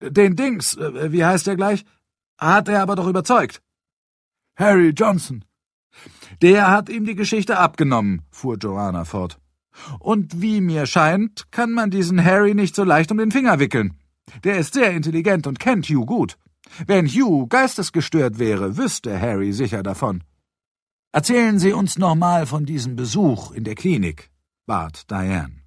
Den Dings, wie heißt er gleich? Hat er aber doch überzeugt. Harry Johnson. Der hat ihm die Geschichte abgenommen, fuhr Joanna fort. Und wie mir scheint, kann man diesen Harry nicht so leicht um den Finger wickeln. Der ist sehr intelligent und kennt Hugh gut. Wenn Hugh geistesgestört wäre, wüsste Harry sicher davon. »Erzählen Sie uns noch mal von diesem Besuch in der Klinik«, bat Diane.